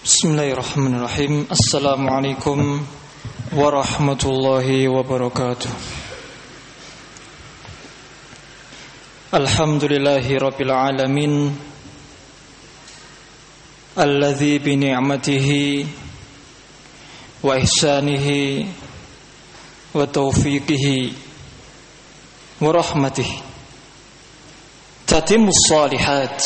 Bismillahirrahmanirrahim. Assalamualaikum warahmatullahi wabarakatuh. Alhamdulillahi rabbil alamin, alladzi bi ni'matihi wa ihsanihi wa taufiqihi wa rahmatihi tatimmus shalihat.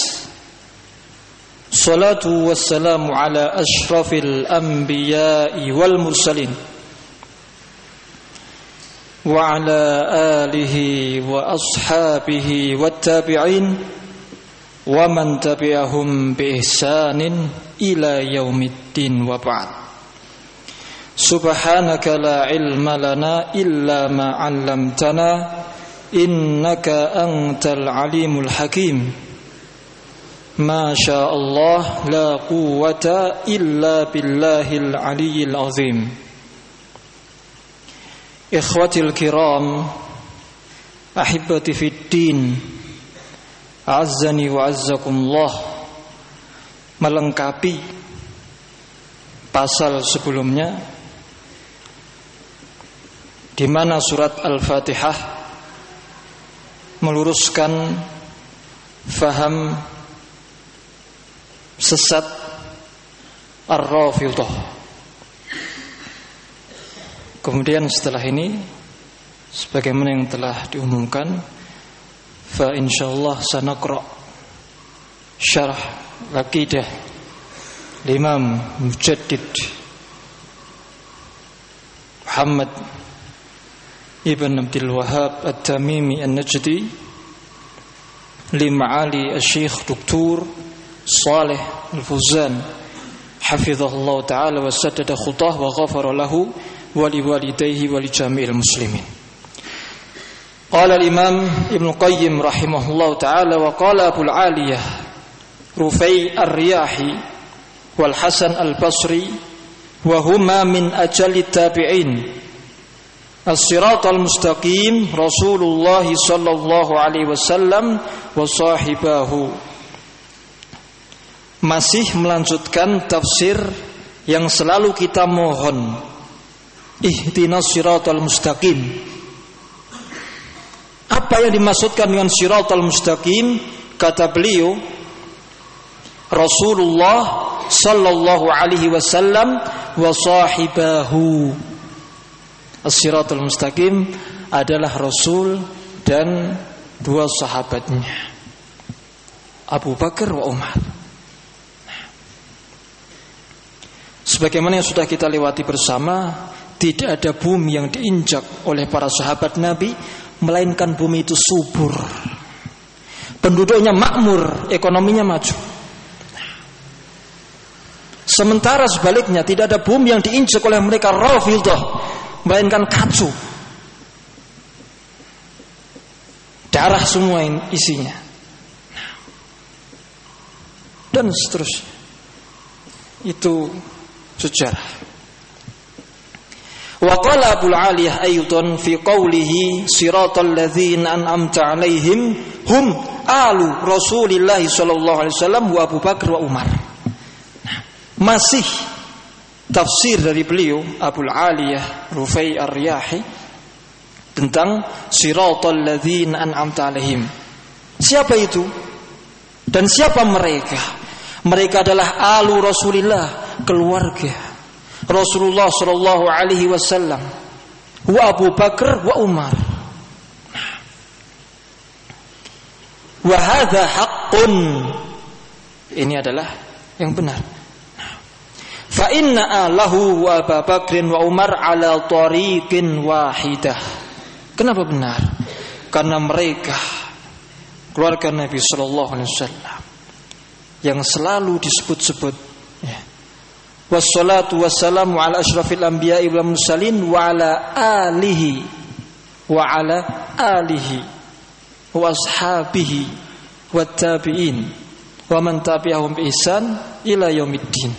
Salatu wassalamu ala ashrafil anbiya'i wal mursalin wa ala alihi wa ashabihi wat tabi'in wa man tabi'ahum bi ihsanin ila yaumiddin wa ba'd. Subhanaka la ilma lana illa ma 'allamtana innaka antal alimul hakim. Masya Allah, la quwwata illa billahil aliyyil azim. Ikhwatil kiram, ahibati fid din, azzani wa azzakumullah. Melengkapi pasal sebelumnya, di mana surat Al-Fatihah meluruskan faham sesat Ar-Rafidhah. Kemudian setelah ini, sebagaimana yang telah diumumkan, fa insyaallah sanaqra syarah aqidah Imam Mujaddid Muhammad Ibn Abdul Wahhab At-Tamimi An-Najdi li ma'ali Asy-Syaikh Dr. Saleh Al-Fauzan hafizahullah ta'ala wa saddada khutah wa ghafara lahu wa liwalidayhi wa li jami'il muslimin. Qala al-imam Ibn Qayyim rahimahullah ta'ala wa qala Abul Aliyah Rufai Ar-Riyahi wal Hasan Al-Basri wa huma min ajali tabi'in as-siratal mustaqim Rasulullah sallallahu alaihi wasallam wa sahibahu. Masih melanjutkan tafsir yang selalu kita mohon, ihdinas siratal mustaqim. Apa yang dimaksudkan dengan siratal mustaqim? Kata beliau, Rasulullah sallallahu alaihi wasallam wa sahibahu. As-siratal mustaqim adalah Rasul dan dua sahabatnya, Abu Bakar wa Umar. Sebagaimana yang sudah kita lewati bersama, tidak ada bumi yang diinjak oleh para sahabat Nabi melainkan bumi itu subur, penduduknya makmur, ekonominya maju. Sementara sebaliknya, tidak ada bumi yang diinjak oleh mereka Rafidhah melainkan kacau, darah semua isinya, dan seterusnya. Itu sejarah. Wa qala Abul Aliyah aidan fi qawlihi siratal ladzina an'amta 'alaihim hum alu Rasulillah sallallahu alaihi wasallam wa Abu Bakar wa Umar. Masih tafsir dari beliau Abul Aliyah Rufai Ar-Riyahi tentang siratal ladzina an'amta 'alaihim. Siapa itu dan siapa mereka? Mereka adalah alu Rasulillah, keluarga Rasulullah sallallahu alaihi wasallam, wa Abu Bakar wa Umar. Wa hadza haqqun. Ini adalah yang benar. Fa inna alahu wa Abu Bakr wa Umar ala tariqin wahidah. Kenapa benar? Karena mereka keluarga Nabi sallallahu alaihi wasallam yang selalu disebut-sebut, ya. Wassalatu wassalamu ala asyrafil anbiya'i wal mursalin wa ala alihi wa ashabihi wat tabi'in wa man tabi'ahum bi ihsan ila yaumiddin.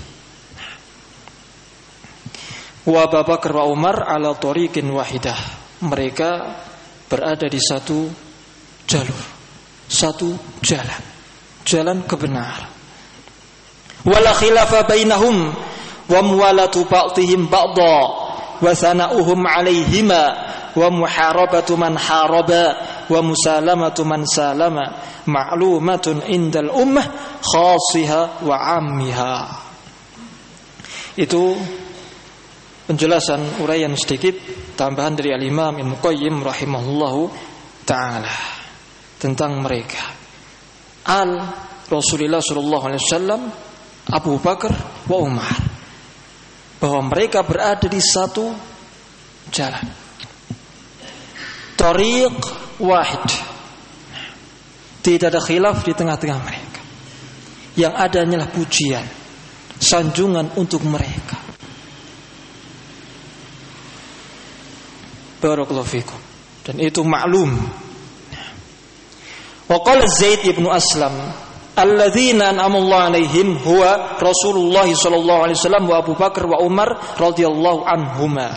Wa Abu Bakar wa Umar ala tariqin wahidah. Mereka berada di satu jalur, satu jalan kebenaran. wala khilafa bainahum wa muwalatu ba'dihim ba'dha wa sana'uhum 'alaihima wa muharabatu man haraba wa musalamatu man salama ma'lumatun indal ummah khasiha wa 'ammiha. Itu penjelasan uraian sedikit tambahan dari Al-Imam Ibnu Qayyim rahimahullahu taala tentang mereka al Rasulullah sallallahu alaihi wasallam, Abu Bakar wa Umar, bahwa mereka berada di satu jalan, tariq wahid, tidak ada khilaf di tengah-tengah mereka. Yang ada hanyalah pujian, sanjungan untuk mereka. Barakallahu fikum. Dan itu maklum. Wa qala Zaid ibn Aslam, alladzina an'amallahu alaihim huwa Rasulullah sallallahu alaihi wasallam wa Abu Bakar wa Umar radhiyallahu anhuma.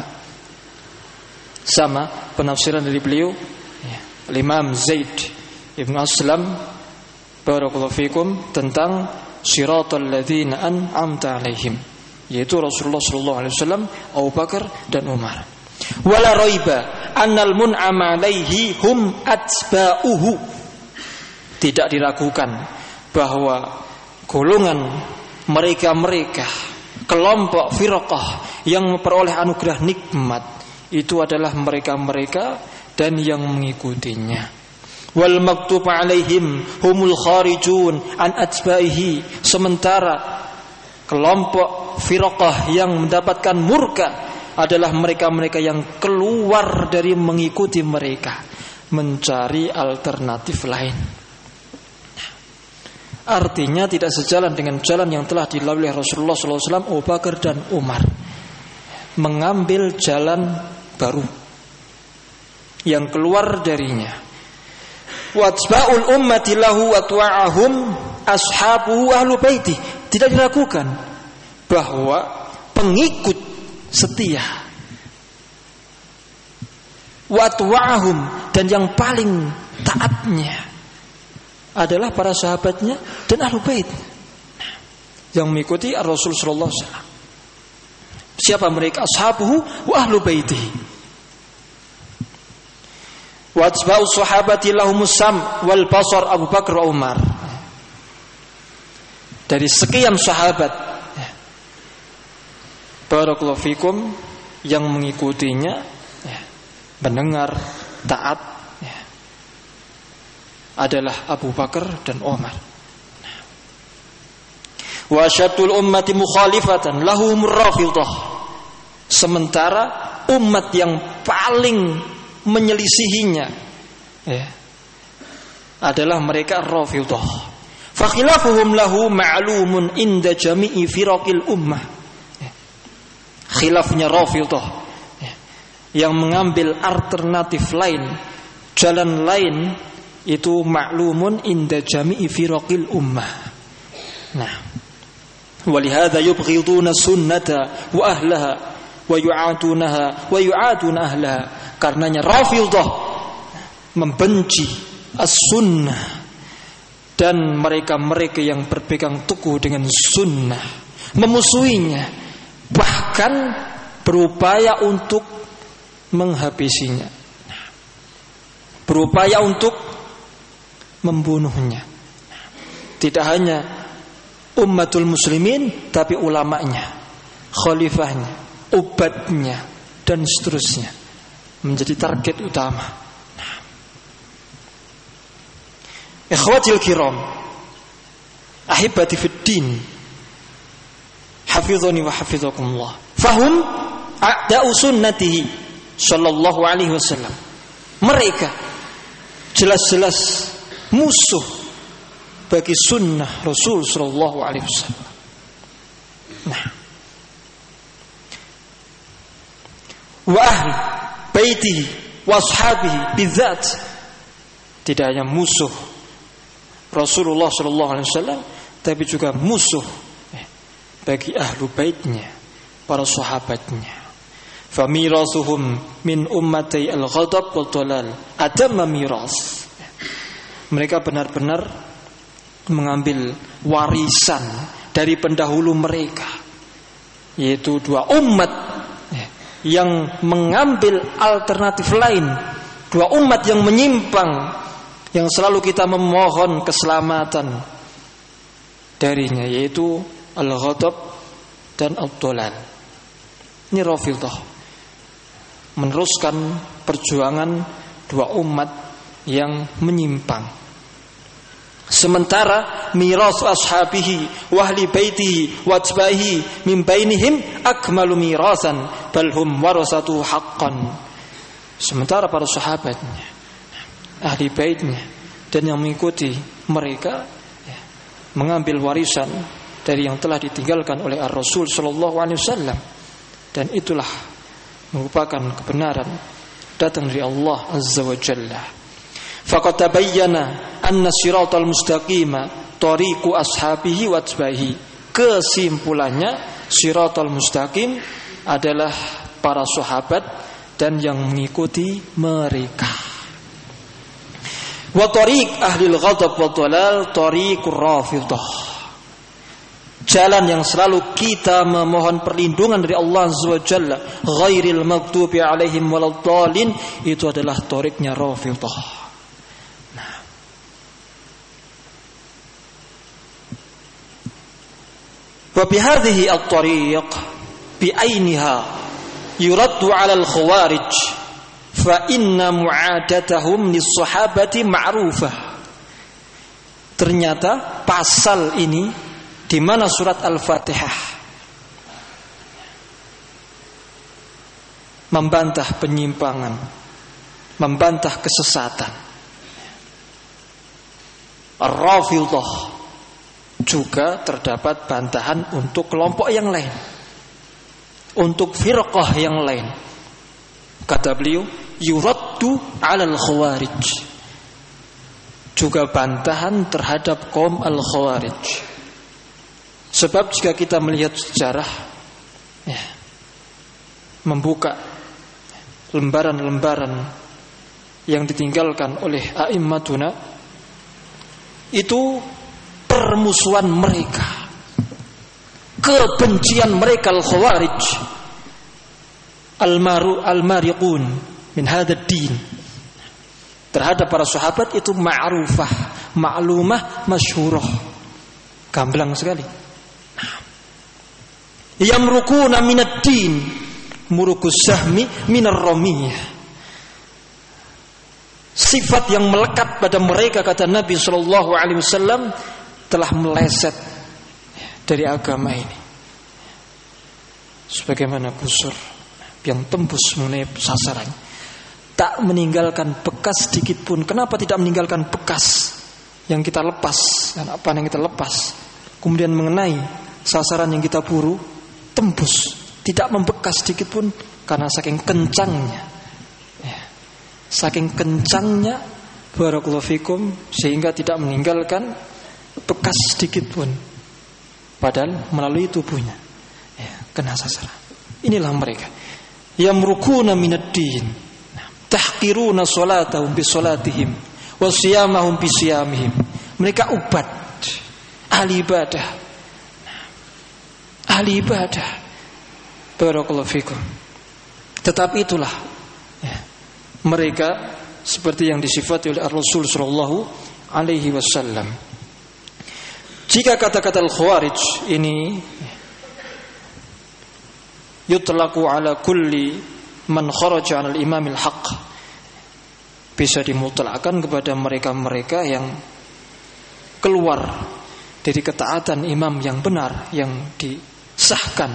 Sama penafsiran dari beliau, Imam Zaid ibn Aslam, barakallahu fikum, tentang siratal ladzina an'amta alaihim, yaitu Rasulullah sallallahu alaihi wasallam, Abu Bakar dan Umar. Wala raiba annal mun'ama alaihi hum atba'uhu. Tidak diragukan bahwa golongan mereka-mereka, kelompok firqah yang memperoleh anugerah nikmat itu adalah mereka-mereka dan yang mengikutinya. Wal maktub alaihim humul kharijun an atba'ihi. Sementara kelompok firqah yang mendapatkan murka adalah mereka-mereka yang keluar dari mengikuti mereka, mencari alternatif lain. Artinya tidak sejalan dengan jalan yang telah dilalui Rasulullah SAW, Abu Bakar dan Umar, mengambil jalan baru yang keluar darinya. Watba'ul ummati lahu watwa'ahum ashabuhu ahlu baiti. Tidak diragukan bahwa pengikut setia, watwa'ahum, dan yang paling taatnya adalah para sahabatnya dan ahlu bait yang mengikuti Rasul sallallahu alaihi wasallam. Siapa mereka? Ashabuhu wa ahlu baitihi. Wa atba'us sahabati lahumus sam wal basar Abu Bakar wa Umar. Dari sekian sahabat, barakallahu fikum, yang mengikutinya, mendengar, taat, adalah Abu Bakar dan Umar. Wa syatul ummati mukhalifatan lahum rafidhah. Sementara umat yang paling menyelisihinya adalah mereka rafidhah. Fa khilafuhum lahu ma'lumun inda jami'i firaqil ummah. Khilafnya rafidhah yang mengambil alternatif lain, jalan lain, itu ma'lumun inda jami'i firaqil ummah. Nah, walihada yubghiduna sunnata wa ahlaha wa yu'adunaha wa yu'aduna ahlaha. Karenanya Rafidhah membenci as-sunnah dan mereka-mereka yang berpegang teguh dengan sunnah, memusuhinya, bahkan berupaya untuk menghabisinya, berupaya untuk membunuhnya. Tidak hanya ummatul muslimin, tapi ulamanya, khalifahnya, ubatnya, dan seterusnya menjadi target utama. Ikhwatil kiram, ahibati fid din, hafizani wa hafizakumullah. Fahum a'da'u sunnatihi sallallahu alaihi wasallam. Mereka jelas-jelas musuh bagi sunnah Rasul sallallahu alaihi wasallam. Nah, wa ahli baitihi wa ashabihi bidzat. Tidak hanya musuh Rasulullah sallallahu alaihi wasallam, tapi juga musuh bagi ahlu baitnya, para sahabatnya. Famirasuhum min ummati al-ghadab wal dalal atamma miras. Mereka benar-benar mengambil warisan dari pendahulu mereka, yaitu dua umat yang mengambil alternatif lain, dua umat yang menyimpang, yang selalu kita memohon keselamatan darinya, yaitu al-ghadab dan ad-dhalal. Ini Rafidhah meneruskan perjuangan dua umat yang menyimpang. Sementara miras ashabihi wa ahli baitihi wa atba'ihi min bainihim akmalu mirasan bal hum warasatu haqqan. Sementara para sahabatnya, ahli baitnya dan yang mengikuti mereka mengambil warisan dari yang telah ditinggalkan oleh Ar-Rasul sallallahu alaihi wasallam, dan itulah merupakan kebenaran datang dari Allah azza wa jalla. Faqad tabayyana anna siratal mustaqima tariqu ashabihi wa atba'ihi. Kesimpulannya, siratal mustaqim adalah para sahabat dan yang mengikuti mereka. Wa tariq ahli al-ghadab wa dhalal tariqur Rafidhah. Jalan yang selalu kita memohon perlindungan dari Allah azza wa jalla, ghairil maghdubi alaihim waladdallin, itu adalah tariqnya Rafidhah. Wa bihadhihi at-tariq bi'ainiha yuraddu 'ala al-khawarij fa inna mu'adatahum lis-sahabati ma'rufah. Ternyata pasal ini di mana surat Al-Fatihah membantah penyimpangan, membantah kesesatan. Ar-Rafidhah juga terdapat bantahan untuk kelompok yang lain, untuk firqah yang lain. Kata beliau, yuraddu 'alal khawarij, juga bantahan terhadap kaum al-khawarij. Sebab jika kita melihat sejarah, membuka lembaran-lembaran yang ditinggalkan oleh a'immatuna, itu permusuhan mereka, kebencian mereka al-khawarij, al-mariqun min hadzal din, terhadap para sahabat itu ma'rufah, ma'lumah, masyhurah, gamblang sekali. Yamrukuna minad din murukus sahmi minar ramiyah. Sifat yang melekat pada mereka, kata Nabi sallallahu alaihi wasallam, telah meleset dari agama ini, sebagaimana busur yang tembus mengenai sasaran, tak meninggalkan bekas sedikit pun. Kenapa tidak meninggalkan bekas yang kita lepas dan apa yang kita lepas, kemudian mengenai sasaran yang kita buru, tembus, tidak membekas sedikit pun, karena saking kencangnya, saking kencangnya, barakallahu fikum, sehingga tidak meninggalkan bekas sedikit pun, padahal melalui tubuhnya kena sasaran. Inilah mereka yamrukuna minad din, tahqiruna salatahum bi salatihim wa siyamahum bi siyamihim. Mereka ubad, ahli ibadah, ahli ibadah, barakallahu fikum. Tetapi itulah mereka seperti yang disifati oleh Rasul sallallahu alaihi wasallam. Jika kata-kata al-khawarij ini yutlaqu ala kulli man kharaja 'ala al-imam al-haq, bisa dimutlakkan kepada mereka-mereka yang keluar dari ketaatan imam yang benar, yang disahkan.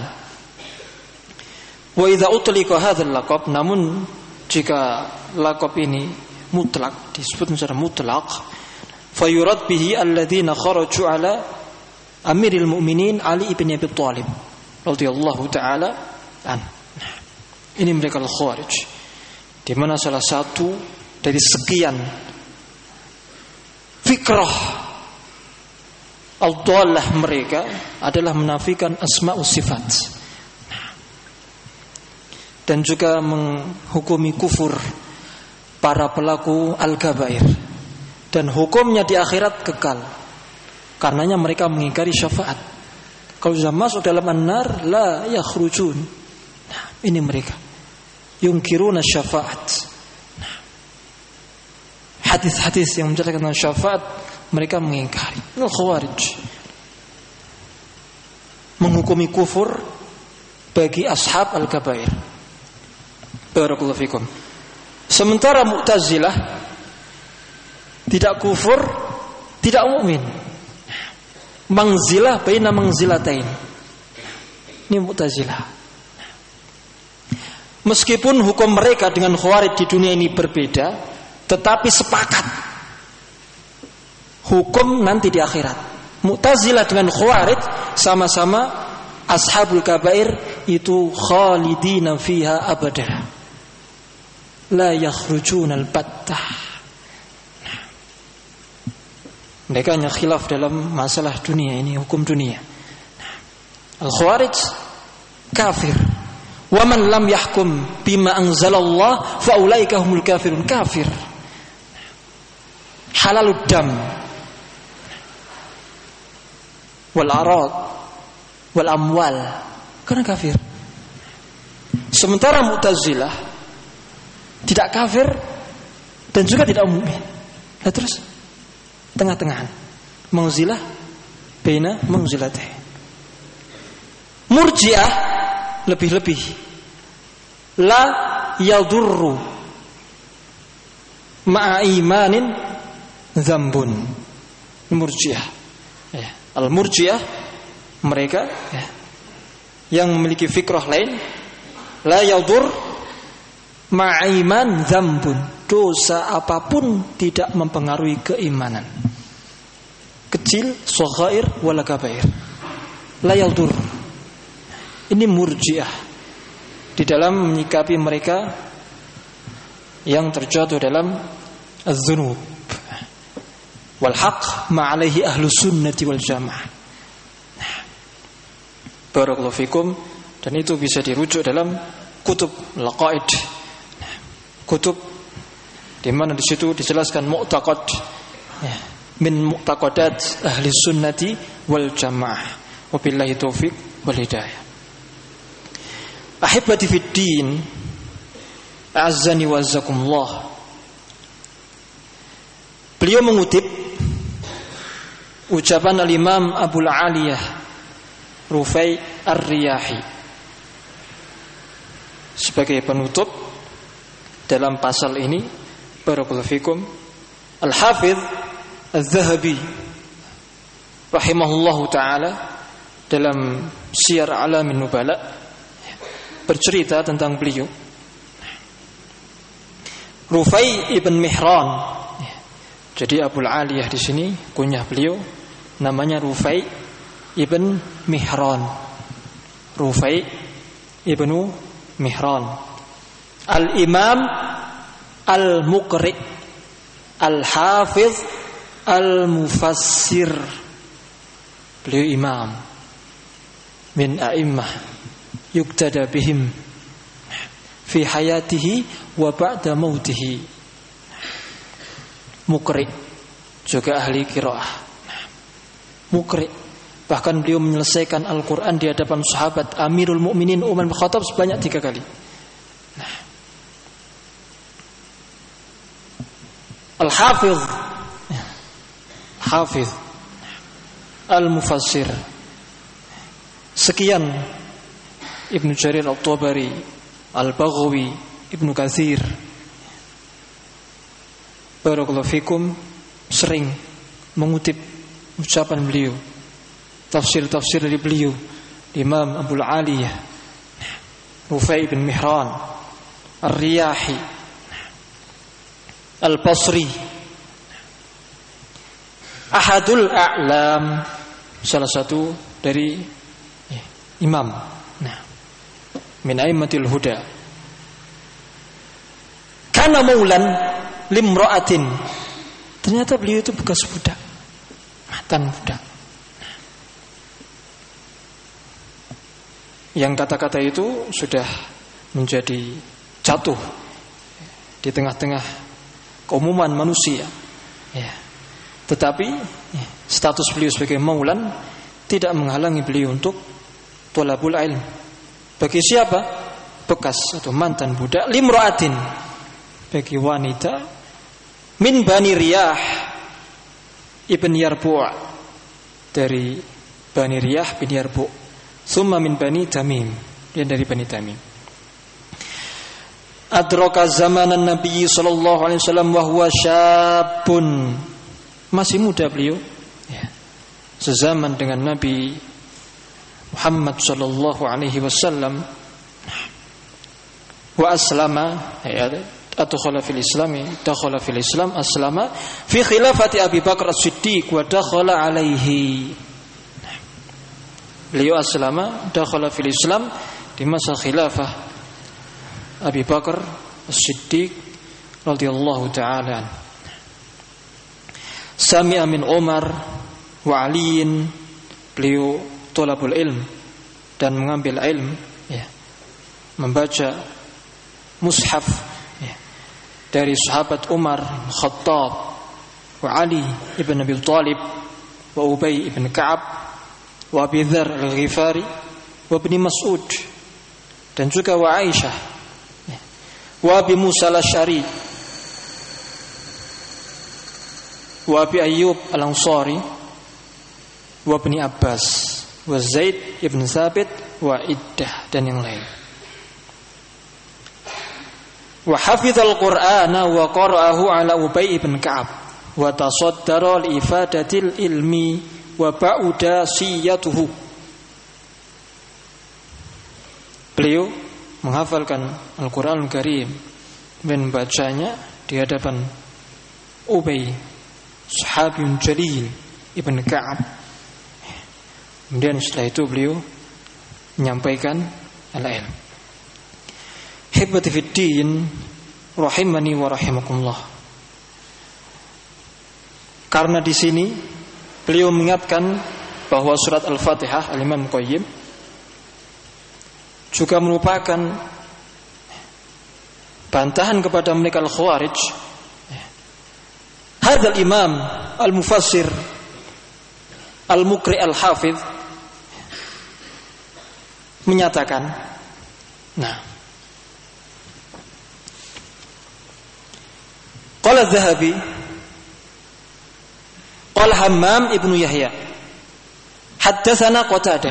Wa idza utliqa hadzal laqab, namun jika laqab ini mutlak, disebut secara mutlak, fayurad bihi alladzina kharaju ala amiril mu'minin Ali ibn Abi Thalib radhiyallahu taala an. Ini mereka al-khawarij, di mana salah satu dari sekian fikrah al-dhalah mereka adalah menafikan asma'us sifat dan juga menghukumi kufur para pelaku al-kabair, dan hukumnya di akhirat kekal. Karenanya mereka mengingkari syafaat. Kalau sudah masuk dalam an-nar la yakhrujun. Nah, ini mereka. Yunkiruna syafaat. Nah, hadis-hadis yang menjelaskan tentang syafaat mereka mengingkari. Ini khawarij. Menghukumi kufur bagi ashab al-kabair. Barakallahu fikum. Sementara Mu'tazilah tidak kufur, tidak mukmin. Mangzilah baina mangzilatain. Ini Mu'tazilah. Meskipun hukum mereka dengan Khawarij di dunia ini berbeda, tetapi sepakat hukum nanti di akhirat. Mu'tazilah dengan Khawarij sama-sama ashabul kabair, itu khalidina fiha abada. La yakhrujuna al-battah. Mereka hanya khilaf dalam masalah dunia ini, hukum dunia. Al-Khawarij kafir. Wa man lam yahkum bima anzalallah fa ulaika humul kafirun. Kafir. Halalud dam wal arad wal amwal, karena kafir. Sementara Mu'tazilah tidak kafir dan juga tidak mukmin. Nah, terus tengah-tengahan, mangzilah baina mangzilatih. Murji'ah lebih-lebih, la yadurru ma'a imanin dzambun. Murji'ah, ya. Al-murji'ah mereka, ya, yang memiliki fikrah lain, la yadur ma'a iman dzambun. Dosa apapun tidak mempengaruhi keimanan. Kecil, shaghair wala kabair. La yadur. Ini murji'ah di dalam menyikapi mereka yang terjatuh dalam az-dzunub. Wal haqq ma 'alaihi ahlus sunnati wal jamaah. Barakallahu fikum. Dan itu bisa dirujuk dalam kutub laqaid. Kutub di mana di situ dijelaskan mu'taqad, ya, min mu'taqadat ahli sunnati wal jamaah. Wabillahi taufiq wal hidayah. Ahibati fid din, a'azzani wa azzakumullah. Beliau mengutip ucapan al-Imam Abul Aliyah Rufai Ar-Riyahi sebagai penutup dalam pasal ini. Barakallahu fikum. Al-Hafidh Al-Zahabi rahimahullahu ta'ala dalam Syiar Alamin Nubala bercerita tentang beliau. Rufai ibn Mihran. Jadi Abul Aliyah di sini kunyah beliau namanya Rufai ibn Mihran. Rufai ibnu Mihran. Al-Imam Al-Muqri, Al-Hafiz, Al-Mufassir. Beliau imam min a'immah yuktada bihim fi hayatihi wa ba'da mautihi. Muqri, juga ahli qiraah. Muqri, bahkan beliau menyelesaikan Al-Quran di hadapan sahabat Amirul Mukminin Umar bin Khattab sebanyak 3 kali. Al-Hafiz, Hafiz, Al-Mufassir. Sekian Ibnu Jarir At-Tabari, Al-Baghawi, Ibnu Katsir. Barakallahu fikum, sering mengutip ucapan beliau, tafsir-tafsir dari beliau, Imam Abul Aliyah Rufai bin Mihran Ar-Riyahi Al-Basri, Ahadul A'lam, salah satu dari imam, min a'immatil huda. Kana maulan limra'atin. Ternyata beliau itu bekas budak, mantan budak. Yang kata-kata itu sudah menjadi jatuh di tengah-tengah keumuman manusia, ya. Tetapi status beliau sebagai maulan tidak menghalangi beliau untuk thalabul ilm. Bagi siapa? Bekas atau mantan budak, limra'atin, bagi wanita, min Bani Riyah ibn Yarbu', dari Bani Riyah bin Yarbu', summa min Bani Tamim, dan dari Bani Tamim. Adraka zamanan Nabi sallallahu alaihi wasallam wa huwa syabun, masih muda beliau, ya, sezaman dengan Nabi Muhammad sallallahu alaihi wasallam. Wa aslama, ya, adkhala fil Islam, dakhala fil Islam, aslama fi khilafati Abi Bakar As-Siddiq wa dakhala alaihi. Beliau aslama, dakhala fil Islam di masa khilafah Abi Bakar As-Siddiq radhiyallahu taala. Sami'a min Umar wa Aliin, beliau thalabul ilm dan mengambil ilm, ya, membaca mushaf, ya, dari sahabat Umar Khattab wa Ali ibn Abi Thalib wa Ubay ibn Ka'ab wa Abi Dzar al-Ghifari wa Ibn Mas'ud, dan juga wa Aisyah, ya, wa Abi Musa al-Asy'ari wa Abi Ayyub al-Ansari wa Ibn Abbas wa Zaid ibn Thabit wa Iddah, dan yang lain. Wa hafizal Qur'ana wa qara'ahu ala Ubay ibn Ka'ab wa tasaddara li ifadatil ilmi wa ba'uda siyatuhu. Beliau menghafalkan Al-Qur'anul Karim dan membacanya di hadapan Ubay, sahabiyun jalil ibn Ka'ab. Kemudian setelah itu beliau menyampaikan al-ilm. Hibati fiddin rahimani wa rahimakumullah. Karena di sini beliau mengingatkan bahwa surat Al-Fatihah, Al-Imam Qayyim, juga merupakan bantahan kepada mereka Al-Khawarij. Hadzal Imam Al-Mufassir Al-Muqri Al-Hafidh menyatakan, qala Adz-Dzahabi qala Hammam ibnu Yahya haddatsana Qatadah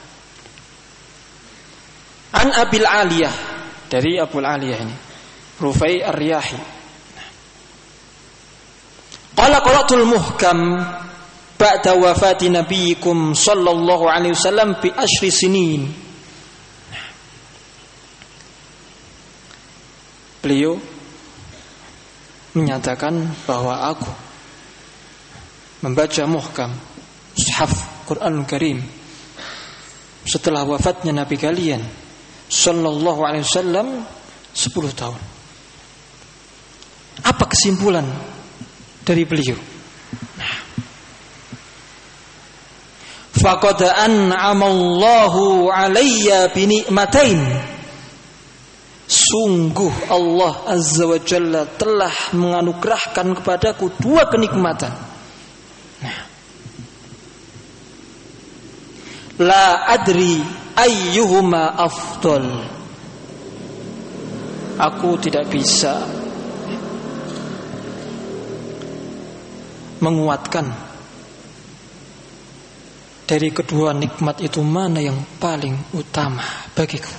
an Abil Aliyah, dari Abul Aliyah ini Rufai Ar-Riyahi, qala qara'tul muhkam ba'da wafati nabiyikum sallallahu alaihi wasallam bi ashri sinin. Beliau menyatakan bahwa aku membaca muhkam, mushaf Quran Karim setelah wafatnya Nabi kalian sallallahu alaihi wasallam 10 tahun. Apa kesimpulan dari beliau? Faqad an'amallahu alayya bi ni'matain, sungguh Allah Azza wa Jalla telah menganugerahkan kepadaku 2 kenikmatan. La adri ayyuhuma afdal, aku tidak bisa menguatkan dari kedua nikmat itu mana yang paling utama bagiku.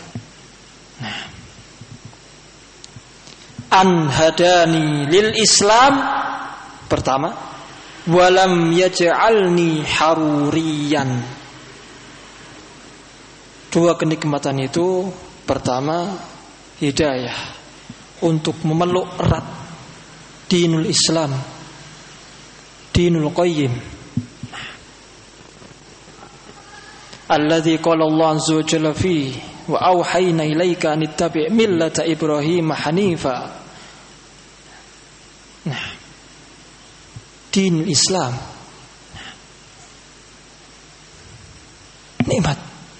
An hadani lil Islam, pertama, walam yaj'alni haruriyan. 2 kenikmatan itu, pertama, hidayah untuk memeluk erat dinul Islam, dinul Qayyim, alladzi qala Allah azza wa jalla fi wa auhayna ilaika an ittabi' millata Ibrahim hanifa. Din Islam, nikmat,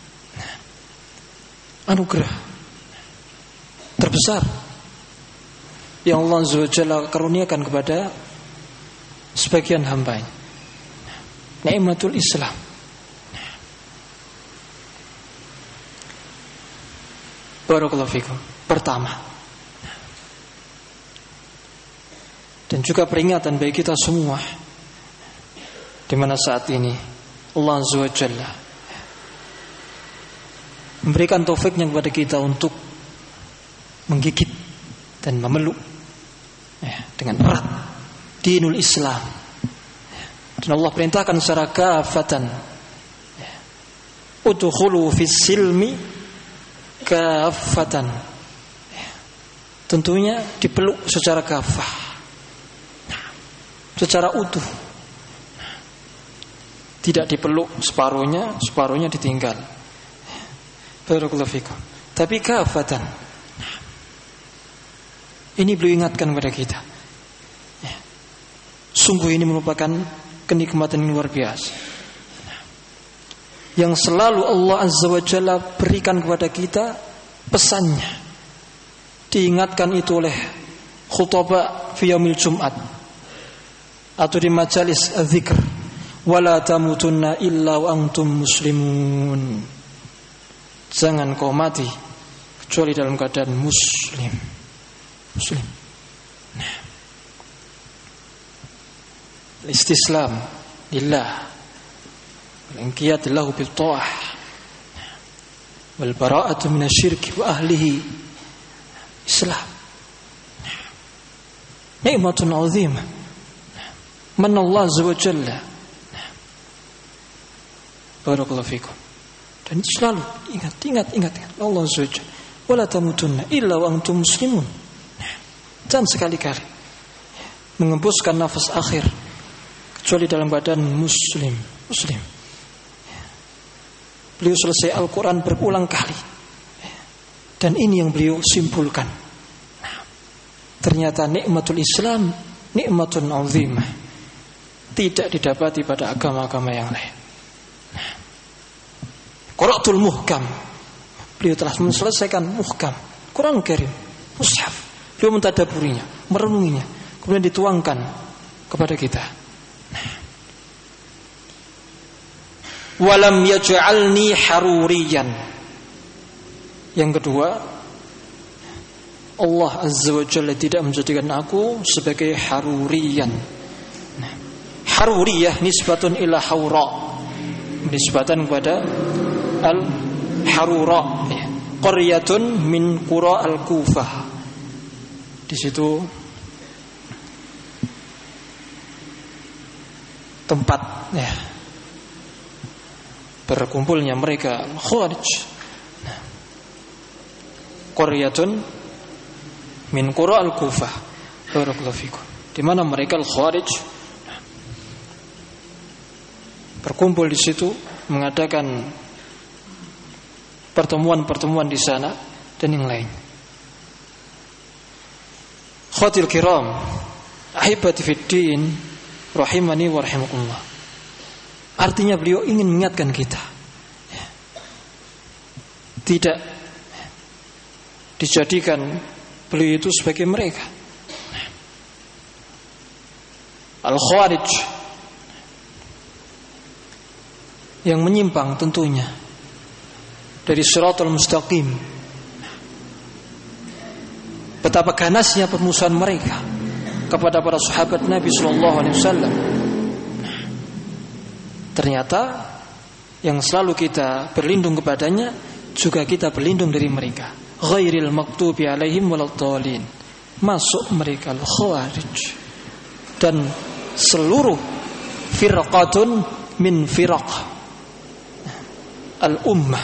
anugerah terbesar yang Allah azza wa jalla karuniakan kepada sebagian hamba-Nya. Nikmatul Islam. Barakallahu fikum. Pertama. Dan juga peringatan bagi kita semua, di mana saat ini Allah Azza wa Jalla memberikan taufiknya kepada kita untuk menggigit dan memeluk dengan erat dinul Islam. Dan Allah perintahkan secara kafatan, udkhulu fis silmi kafatan. Tentunya dipeluk secara kafah, secara utuh. Tidak dipeluk separuhnya ditinggal. Barakallahu fikum. Tapi kafatan. Ini beliau ingatkan kepada kita. Sungguh ini merupakan kenikmatan yang luar biasa, yang selalu Allah Azza wa Jalla berikan kepada kita pesannya. Diingatkan itu oleh khutbah fi yaumil Jumat atau di majalis dzikr, wala tamutunna illa wa antum muslimun. Jangan kau mati kecuali dalam keadaan muslim. Istislam lillah, al-inqiyad lahu bil ta'ah, wal bara'atu minasyirki wa ahlihi. Islam nikmatun 'azimah man Allah azza wa jalla. Barakallahu fikum. Dan selalu ingat Allah azza wa jalla, wala tamutunna illa wa antum muslimun. Jangan sekali-kali mengembuskan nafas akhir kecuali dalam badan muslim. Beliau selesai Al-Quran berulang kali, dan ini yang beliau simpulkan. Ternyata nikmatul Islam nikmatun 'azimah, tidak didapati pada agama-agama yang lain. Qira'atul muhkam, beliau telah menyelesaikan muhkam Quran Karim, mushaf. Beliau mentadaburinya, merenunginya, kemudian dituangkan kepada kita. Walam yaj'alni haruriyan. Yang kedua, Allah Azza wa Jalla tidak menjadikan aku sebagai haruriyan. Haruriyah nisbatun ila haura, nisbatan kepada al-harura, qaryatun min qura al-Kufah. Di situ tempat berkumpulnya mereka Khawarij. Qaryatun min qura al-Kufah. Barakallahu fikum. Di mana mereka Khawarij berkumpul di situ, mengadakan pertemuan-pertemuan di sana dan yang lain. Khawatir kiram, ahibati fiddin, rahimani wa rahimakumullah. Artinya beliau ingin mengingatkan kita, tidak dijadikan beliau itu sebagai mereka Al-Khawarij yang menyimpang tentunya dari Shiratal Mustaqim. Betapa ganasnya permusuhan mereka kepada para sahabat Nabi sallallahu alaihi wasallam. Ternyata yang selalu kita berlindung kepadanya juga kita berlindung dari mereka. Ghairil maghdubi alaihim waladdallin. Masuk mereka Al-Khawarij dan seluruh firqatun min firaq al-ummah.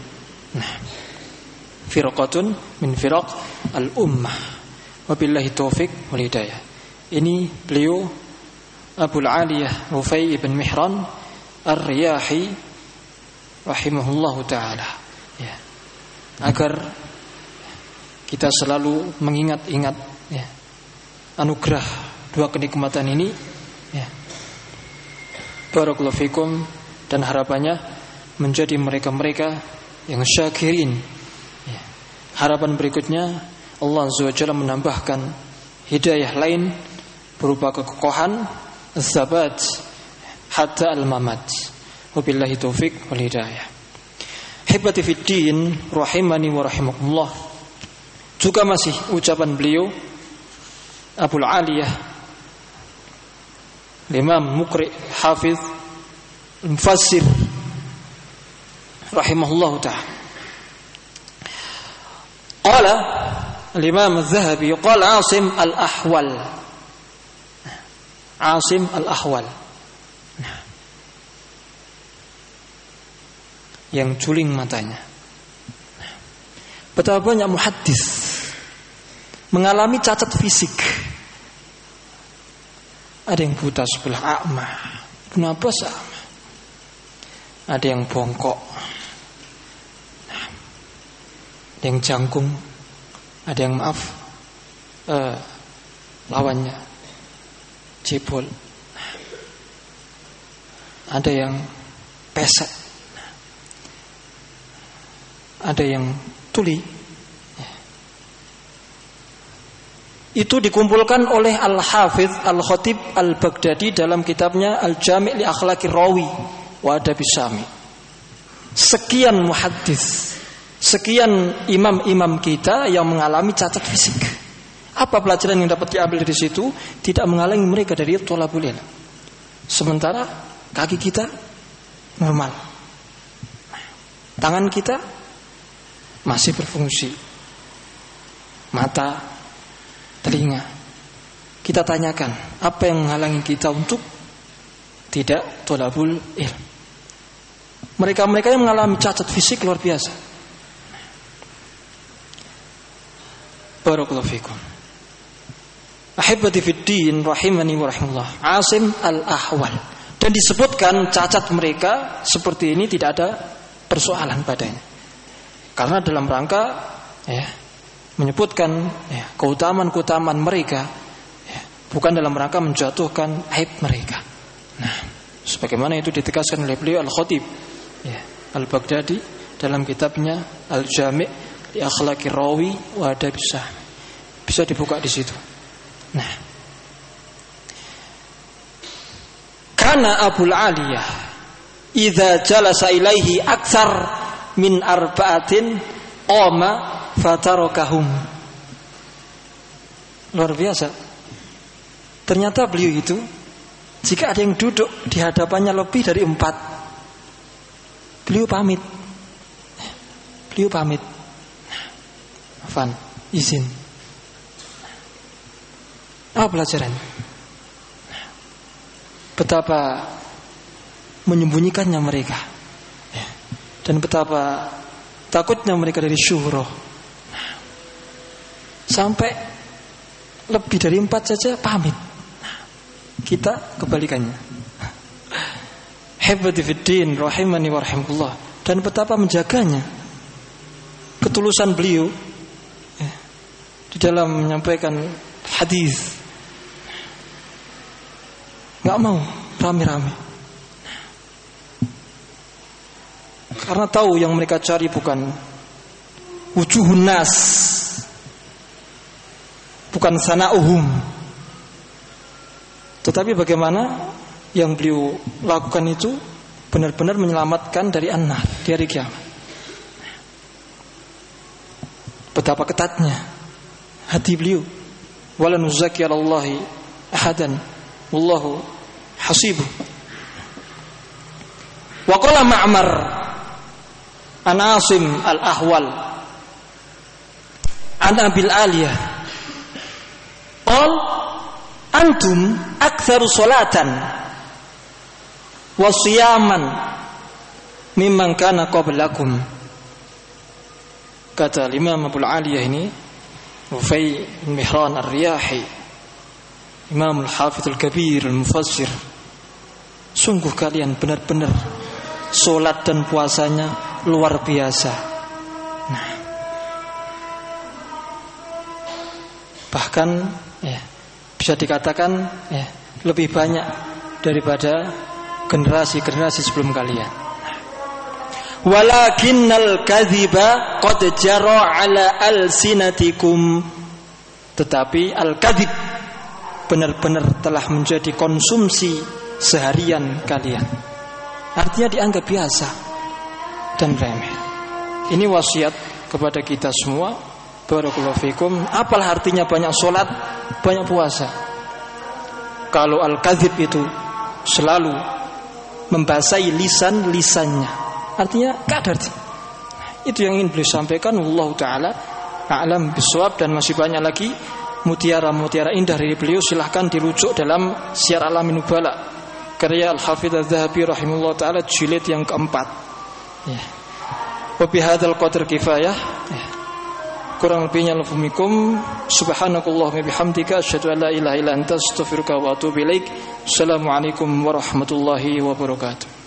Firqatun min firaq al-ummah. Wabillahi taufiq wal hidayah. Ini beliau Abul Aliyah Rufai ibn Mihran Ar-Riyahi rahimahullahu taala, ya, agar kita selalu mengingat-ingat anugerah dua kenikmatan ini, ya. Barakallahu fikum, dan harapannya menjadi mereka-mereka yang syakirin. Harapan berikutnya Allah Azza wa Jalla menambahkan hidayah lain berupa kekokohan, az-zabat hatta al-mamat. Wabillahi taufiq wal hidayah. Hibati fiddin rahimani wa rahimakumullah. Juga masih ucapan beliau Abul Aliyah Imam Muqri Hafiz Mufassir rahimahullah ta'ala. Qala al-Imam Az-Zahabi qala Asim al-Ahwal. Asim al-Ahwal yang juling matanya. Betapa banyak muhaddis mengalami cacat fisik. Ada yang buta sebelah a'ma, kenapa sama? Ada yang bongkok, ada yang jangkung, ada yang lawannya cebol, ada yang pesek, ada yang tuli. Itu dikumpulkan oleh Al-Hafidh Al-Khatib Al-Baghdadi dalam kitabnya Al-Jami' li Akhlaqir Rawi wa Adabis Sami. Sekian muhaddis, sekian imam-imam kita yang mengalami cacat fisik. Apa pelajaran yang dapat diambil dari situ? Tidak menghalangi mereka dari thalabul ilm. Sementara kaki kita normal, tangan kita masih berfungsi, mata, telinga. Kita tanyakan, apa yang menghalangi kita untuk tidak thalabul ilm? Mereka-mereka yang mengalami cacat fisik luar biasa. Barakallahu fikum. Ahibati fiddin rahimani wa rahimallah. Asim al-Ahwal. Dan disebutkan cacat mereka seperti ini tidak ada persoalan padanya. Karena dalam rangka menyebutkan keutamaan-keutamaan mereka, bukan dalam rangka menjatuhkan aib mereka. Nah, sebagaimana itu ditegaskan oleh beliau Al-Khatib Al-Baghdadi dalam kitabnya Al-Jami' li Akhlaqir Rawi wa Adabis Sami. Bisa dibuka di situ. Nah, kana Abul Aliyah idza jalasa ilaihi aktsar min arba'atin qama fatarakahum. Luar biasa. Ternyata beliau itu jika ada yang duduk di hadapannya lebih dari 4, beliau pamit. Afan, izin. Apa pelajaran? Betapa menyembunyikannya mereka, dan betapa takutnya mereka dari syuhroh. Sampai lebih dari 4 saja pamit. Kita kebalikannya. Hibati fiddin rahimani wa rahimakumullah. Dan betapa menjaganya ketulusan beliau di dalam menyampaikan hadis. Gak mau rame-rame, karena tahu yang mereka cari bukan wujuhun nas, bukan sana'uhum, tetapi bagaimana yang beliau lakukan itu benar-benar menyelamatkan dari an-nar di hari kiamat. Betapa ketatnya hati beliau. Wala nuzaki 'alallahi ahadan wallahu hasibuh. Wa qala Ma'mar an Asim al-Ahwal an Abil Aliyah qal antum aktsaru salatan wa siyaman mimman kana qablakum. Kata Imam Abul Aliyah ini Ufay bin Mihran Ar-Riyahi, Imam Al-Hafidh Al-Kabir Al-Mufassir, sungguh kalian benar-benar solat dan puasanya luar biasa. Nah, bahkan bisa dikatakan lebih banyak daripada generasi-generasi sebelum kalian. Walakinnal kadhiba qad jara ala alsinatikum. Tetapi al-kadhib benar-benar telah menjadi konsumsi seharian kalian. Artinya dianggap biasa dan remeh. Ini wasiat kepada kita semua. Barakallahu fikum. Apalah artinya banyak sholat, banyak puasa. Kalau al-kadzib itu selalu membasahi lisannya, artinya kadar. Itu yang ingin beliau sampaikan. Wallahu taala a'lam bishawab. Dan masih banyak lagi mutiara-mutiara indah dari beliau. Silahkan dirujuk dalam Syiar Alamin Nubala karya Al-Hafidz Az-Zahabi rahimahullah taala jilid yang keempat. Ya. Wa bihadzal qadar kifayah. Ya. Kurang lebihnya lafumikum. Subhanakallahumma bihamdika asyhadu an la ilaha illa anta astaghfiruka wa atubu ilaik. Assalamualaikum warahmatullahi wabarakatuh.